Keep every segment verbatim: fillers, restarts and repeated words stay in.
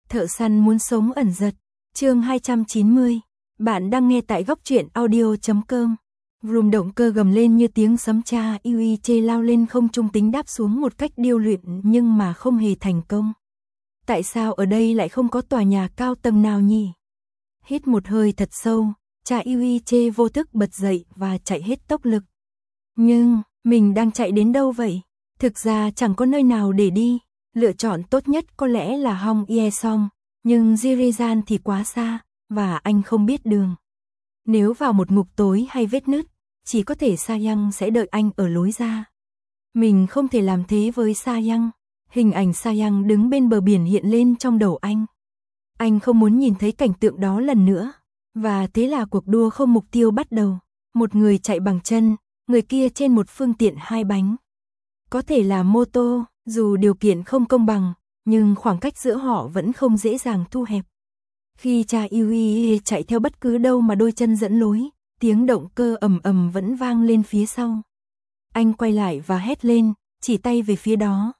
Thợ săn muốn sống ẩn giật. Chương hai trăm chín mươi. Bạn đang nghe tại góc truyện audio chấm com. Vroom, động cơ gầm lên như tiếng sấm. Cha Yuiche lao lên không trung tính đáp xuống một cách điêu luyện nhưng mà không hề thành công. Tại sao ở đây lại không có tòa nhà cao tầng nào nhỉ? Hít một hơi thật sâu, cha Yuiche vô thức bật dậy và chạy hết tốc lực. Nhưng, mình đang chạy đến đâu vậy? Thực ra chẳng có nơi nào để đi. Lựa chọn tốt nhất có lẽ là Hong Ye-song, nhưng Jirizan thì quá xa, và anh không biết đường. Nếu vào một ngục tối hay vết nứt, chỉ có thể Sa Yang sẽ đợi anh ở lối ra. Mình không thể làm thế với Sa Yang. Hình ảnh Sa Yang đứng bên bờ biển hiện lên trong đầu anh. Anh không muốn nhìn thấy cảnh tượng đó lần nữa. Và thế là cuộc đua không mục tiêu bắt đầu. Một người chạy bằng chân, người kia trên một phương tiện hai bánh. Có thể là mô tô, dù điều kiện không công bằng, nhưng khoảng cách giữa họ vẫn không dễ dàng thu hẹp. Khi cha Yui chạy theo bất cứ đâu mà đôi chân dẫn lối, tiếng động cơ ầm ầm vẫn vang lên phía sau. Anh quay lại và hét lên, chỉ tay về phía đó.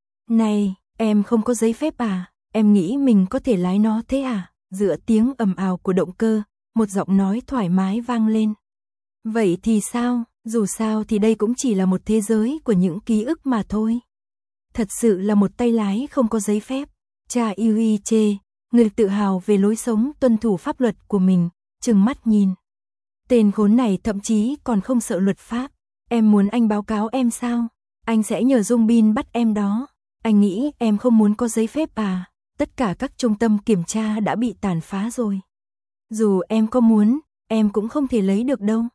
Này, em không có giấy phép à? Em nghĩ mình có thể lái nó thế à? Giữa tiếng ầm ào của động cơ, một giọng nói thoải mái vang lên. Vậy thì sao? Dù sao thì đây cũng chỉ là một thế giới của những ký ức mà thôi. Thật sự là một tay lái không có giấy phép. Cha Yuiche, người tự hào về lối sống tuân thủ pháp luật của mình, trừng mắt nhìn. Tên khốn này thậm chí còn không sợ luật pháp. Em muốn anh báo cáo em sao? Anh sẽ nhờ Dung Bin bắt em đó. Anh nghĩ em không muốn có giấy phép à? Tất cả các trung tâm kiểm tra đã bị tàn phá rồi. Dù em có muốn, em cũng không thể lấy được đâu.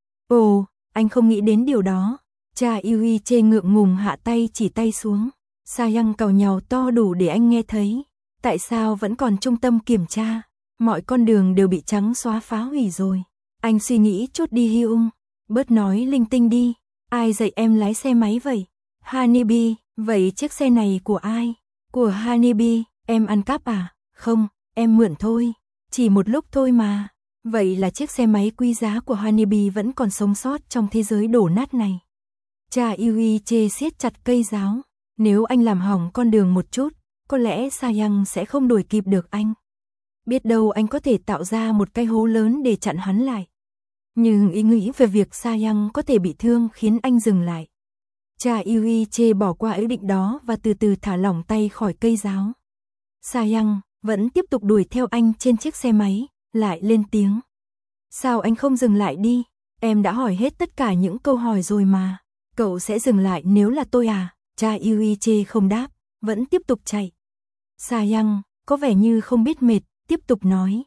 Ồ, anh không nghĩ đến điều đó. Cha Yuiche ngượng ngùng hạ tay chỉ tay xuống. Sa Yang càu nhàu to đủ để anh nghe thấy. Tại sao vẫn còn trung tâm kiểm tra? Mọi con đường đều bị trắng xóa phá hủy rồi. Anh suy nghĩ chút đi Hyung. Bớt nói linh tinh đi. Ai dạy em lái xe máy vậy? Hanibi, vậy chiếc xe này của ai? Của Hanibi, em ăn cắp à? Không, em mượn thôi. Chỉ một lúc thôi mà. Vậy là chiếc xe máy quý giá của Hanibi vẫn còn sống sót trong thế giới đổ nát này. Cha Yuiche siết chặt cây giáo. Nếu anh làm hỏng con đường một chút, có lẽ Sa Yang sẽ không đuổi kịp được anh. Biết đâu anh có thể tạo ra một cái hố lớn để chặn hắn lại. Nhưng ý nghĩ về việc Sa Yang có thể bị thương khiến anh dừng lại. Cha Yuiche bỏ qua ý định đó và từ từ thả lỏng tay khỏi cây giáo. Sa Yang vẫn tiếp tục đuổi theo anh trên chiếc xe máy, lại lên tiếng. Sao anh không dừng lại đi? Em đã hỏi hết tất cả những câu hỏi rồi mà. Cậu sẽ dừng lại nếu là tôi à? Cha Yuiche không đáp, vẫn tiếp tục chạy. Sa Yang có vẻ như không biết mệt, tiếp tục nói.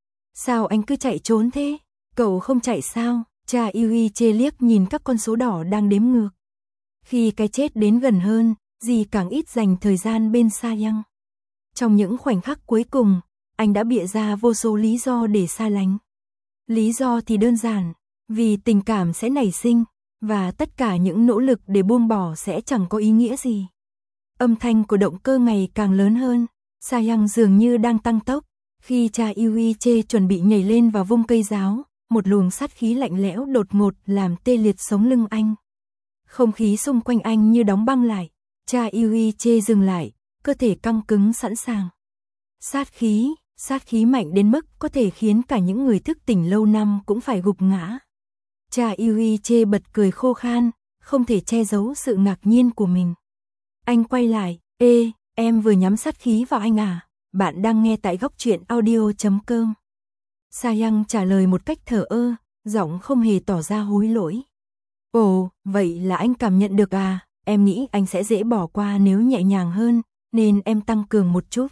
Sao anh cứ chạy trốn thế? Cậu không chạy sao? Cha Yuiche liếc nhìn các con số đỏ đang đếm ngược. Khi cái chết đến gần hơn, dì càng ít dành thời gian bên Sa Yang. Trong những khoảnh khắc cuối cùng, anh đã bịa ra vô số lý do để xa lánh. Lý do thì đơn giản, vì tình cảm sẽ nảy sinh, và tất cả những nỗ lực để buông bỏ sẽ chẳng có ý nghĩa gì. Âm thanh của động cơ ngày càng lớn hơn, Sa Yang dường như đang tăng tốc. Khi cha Yuiche chuẩn bị nhảy lên và vung cây giáo, một luồng sát khí lạnh lẽo đột ngột làm tê liệt sống lưng anh. Không khí xung quanh anh như đóng băng lại. Cha Yuiche dừng lại, cơ thể căng cứng sẵn sàng. Sát khí, sát khí mạnh đến mức có thể khiến cả những người thức tỉnh lâu năm cũng phải gục ngã. Cha Yuiche bật cười khô khan, không thể che giấu sự ngạc nhiên của mình. Anh quay lại, ê, em vừa nhắm sát khí vào anh à? Bạn đang nghe tại góc truyện audio chấm com. Sa Yang trả lời một cách thờ ơ, giọng không hề tỏ ra hối lỗi. Ồ, vậy là anh cảm nhận được à? Em nghĩ anh sẽ dễ bỏ qua nếu nhẹ nhàng hơn, nên em tăng cường một chút.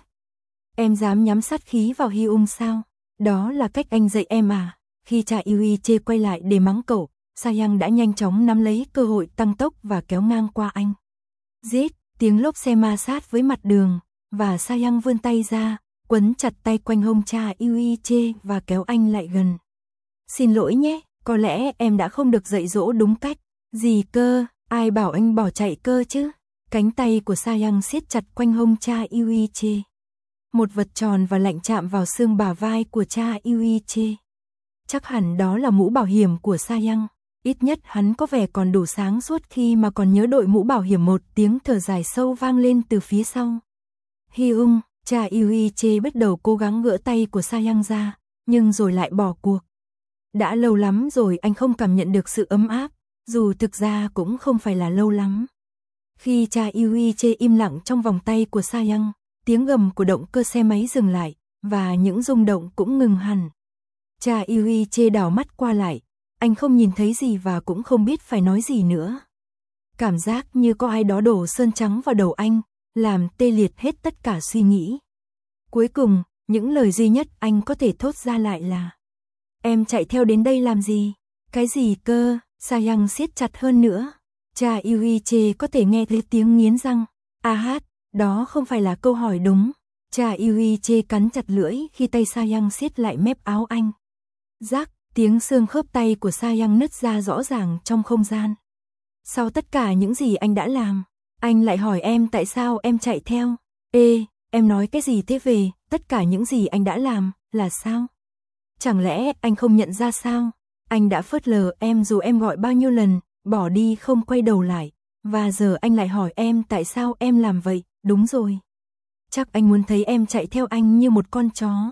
Em dám nhắm sát khí vào Hyung sao? Đó là cách anh dạy em à? Khi cha Yuiche quay lại để mắng cậu, Sa Yang đã nhanh chóng nắm lấy cơ hội tăng tốc và kéo ngang qua anh. Rít, tiếng lốp xe ma sát với mặt đường, và Sa Yang vươn tay ra, quấn chặt tay quanh hông cha Yuiche và kéo anh lại gần. Xin lỗi nhé, có lẽ em đã không được dạy dỗ đúng cách. Gì cơ, ai bảo anh bỏ chạy cơ chứ? Cánh tay của Sa Yang siết chặt quanh hông cha Yuiche. Một vật tròn và lạnh chạm vào xương bả vai của cha Yuiche. Chắc hẳn đó là mũ bảo hiểm của Sa Yang. Ít nhất hắn có vẻ còn đủ sáng suốt khi mà còn nhớ đội mũ bảo hiểm. Một tiếng thở dài sâu vang lên từ phía sau. Hyung, Cha Yuiche bắt đầu cố gắng gỡ tay của Sa Yang ra, nhưng rồi lại bỏ cuộc. Đã lâu lắm rồi anh không cảm nhận được sự ấm áp, dù thực ra cũng không phải là lâu lắm. Khi cha Yuiche im lặng trong vòng tay của Sa Yang, tiếng gầm của động cơ xe máy dừng lại, và những rung động cũng ngừng hẳn. Cha Yuiche đảo mắt qua lại, anh không nhìn thấy gì và cũng không biết phải nói gì nữa. Cảm giác như có ai đó đổ sơn trắng vào đầu anh, làm tê liệt hết tất cả suy nghĩ. Cuối cùng, những lời duy nhất anh có thể thốt ra lại là: em chạy theo đến đây làm gì? Cái gì cơ? Sa Yang siết chặt hơn nữa. Cha Yuiche có thể nghe thấy tiếng nghiến răng. A hát, đó không phải là câu hỏi đúng. Cha Yuiche cắn chặt lưỡi khi tay Sa Yang siết lại mép áo anh. Rắc, tiếng xương khớp tay của Sa Yang nứt ra rõ ràng trong không gian. Sau tất cả những gì anh đã làm, anh lại hỏi em tại sao em chạy theo. Ê, em nói cái gì thế về tất cả những gì anh đã làm, là sao? Chẳng lẽ anh không nhận ra sao? Anh đã phớt lờ em dù em gọi bao nhiêu lần, bỏ đi không quay đầu lại. Và giờ anh lại hỏi em tại sao em làm vậy, đúng rồi. Chắc anh muốn thấy em chạy theo anh như một con chó.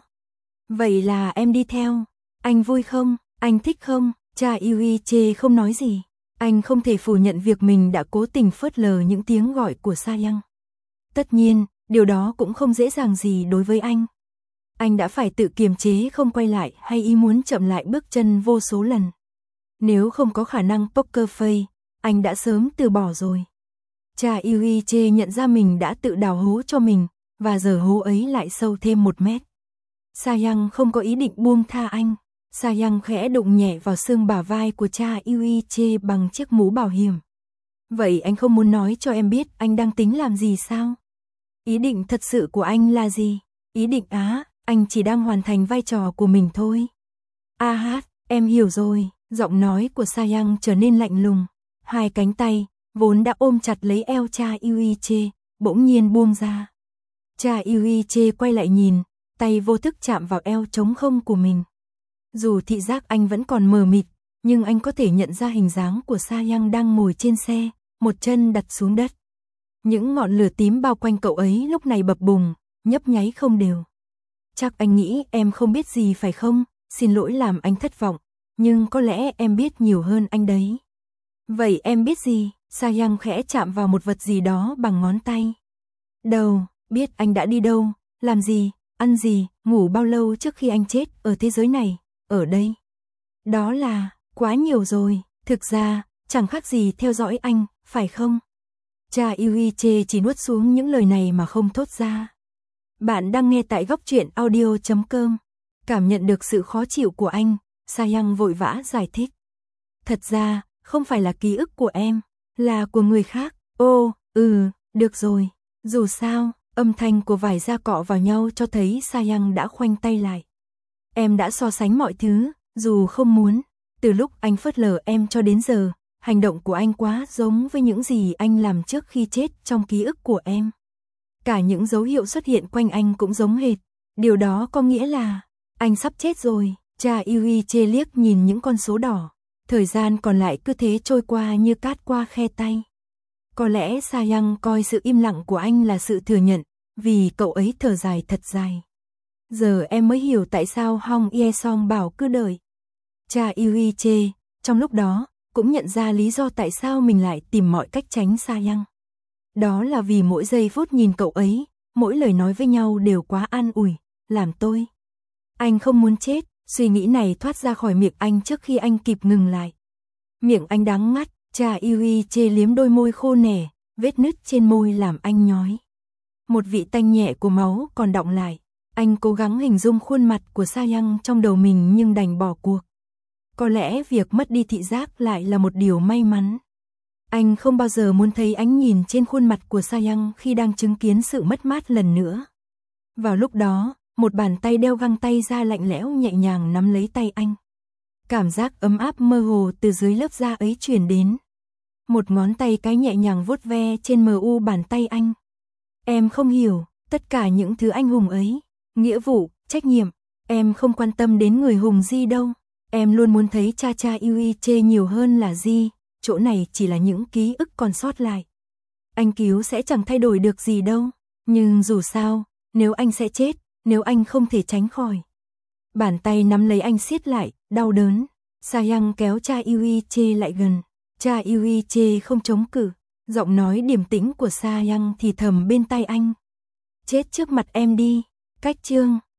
Vậy là em đi theo. Anh vui không? Anh thích không? Cha Yuiche không nói gì. Anh không thể phủ nhận việc mình đã cố tình phớt lờ những tiếng gọi của Sa Yang. Tất nhiên, điều đó cũng không dễ dàng gì đối với anh. Anh đã phải tự kiềm chế không quay lại hay ý muốn chậm lại bước chân vô số lần. Nếu không có khả năng poker face, anh đã sớm từ bỏ rồi. Cha Yuiche nhận ra mình đã tự đào hố cho mình, và giờ hố ấy lại sâu thêm một mét. Sa Yang không có ý định buông tha anh. Sa Yang khẽ đụng nhẹ vào xương bả vai của cha Yuiche bằng chiếc mũ bảo hiểm. Vậy anh không muốn nói cho em biết anh đang tính làm gì sao? Ý định thật sự của anh là gì? Ý định á, anh chỉ đang hoàn thành vai trò của mình thôi. A hát, em hiểu rồi. Giọng nói của Sa Yang trở nên lạnh lùng. Hai cánh tay, vốn đã ôm chặt lấy eo cha Yuiche, bỗng nhiên buông ra. Cha Yuiche quay lại nhìn, tay vô thức chạm vào eo trống không của mình. Dù thị giác anh vẫn còn mờ mịt, nhưng anh có thể nhận ra hình dáng của Sa Yang đang ngồi trên xe, một chân đặt xuống đất. Những ngọn lửa tím bao quanh cậu ấy lúc này bập bùng, nhấp nháy không đều. Chắc anh nghĩ em không biết gì phải không? Xin lỗi làm anh thất vọng, nhưng có lẽ em biết nhiều hơn anh đấy. Vậy em biết gì? Sa Yang khẽ chạm vào một vật gì đó bằng ngón tay. Đầu, biết anh đã đi đâu, làm gì, ăn gì, ngủ bao lâu trước khi anh chết ở thế giới này, ở đây. Đó là, quá nhiều rồi, thực ra, chẳng khác gì theo dõi anh, phải không? Cha Yuiche chỉ nuốt xuống những lời này mà không thốt ra. Bạn đang nghe tại góc truyện audio chấm com. Cảm nhận được sự khó chịu của anh, Sa Yang vội vã giải thích. Thật ra, không phải là ký ức của em, là của người khác. Ô, ừ, được rồi. Dù sao, âm thanh của vải da cọ vào nhau cho thấy Sa Yang đã khoanh tay lại. Em đã so sánh mọi thứ, dù không muốn. Từ lúc anh phớt lờ em cho đến giờ, hành động của anh quá giống với những gì anh làm trước khi chết trong ký ức của em. Cả những dấu hiệu xuất hiện quanh anh cũng giống hệt. Điều đó có nghĩa là anh sắp chết rồi. Cha Yuiche liếc nhìn những con số đỏ. Thời gian còn lại cứ thế trôi qua như cát qua khe tay. Có lẽ Sa Yang coi sự im lặng của anh là sự thừa nhận, vì cậu ấy thở dài thật dài. Giờ em mới hiểu tại sao Hong Ye-song bảo cứ đợi. Cha Yuiche, trong lúc đó, cũng nhận ra lý do tại sao mình lại tìm mọi cách tránh Sa Yang. Đó là vì mỗi giây phút nhìn cậu ấy, mỗi lời nói với nhau đều quá an ủi, làm tôi. Anh không muốn chết, suy nghĩ này thoát ra khỏi miệng anh trước khi anh kịp ngừng lại. Miệng anh đắng ngắt, cha Yuiche liếm đôi môi khô nẻ, vết nứt trên môi làm anh nhói. Một vị tanh nhẹ của máu còn đọng lại, anh cố gắng hình dung khuôn mặt của Sa Yang trong đầu mình nhưng đành bỏ cuộc. Có lẽ việc mất đi thị giác lại là một điều may mắn. Anh không bao giờ muốn thấy ánh nhìn trên khuôn mặt của Sa Yang khi đang chứng kiến sự mất mát lần nữa. Vào lúc đó, một bàn tay đeo găng tay da lạnh lẽo nhẹ nhàng nắm lấy tay anh. Cảm giác ấm áp mơ hồ từ dưới lớp da ấy truyền đến. Một ngón tay cái nhẹ nhàng vuốt ve trên mờ u bàn tay anh. Em không hiểu, tất cả những thứ anh hùng ấy, nghĩa vụ, trách nhiệm, em không quan tâm đến người hùng Di đâu. Em luôn muốn thấy cha cha Yuiche nhiều hơn là Di, chỗ này chỉ là những ký ức còn sót lại. Anh cứu sẽ chẳng thay đổi được gì đâu, nhưng dù sao, Nếu anh sẽ chết, nếu anh không thể tránh khỏi. Bàn tay nắm lấy anh siết lại, đau đớn. Sa-yang kéo cha Yuiche lại gần. Cha Yuiche không chống cự. Giọng nói điềm tĩnh của Sa-yang thì thầm bên tai anh. Chết trước mặt em đi. Cách chương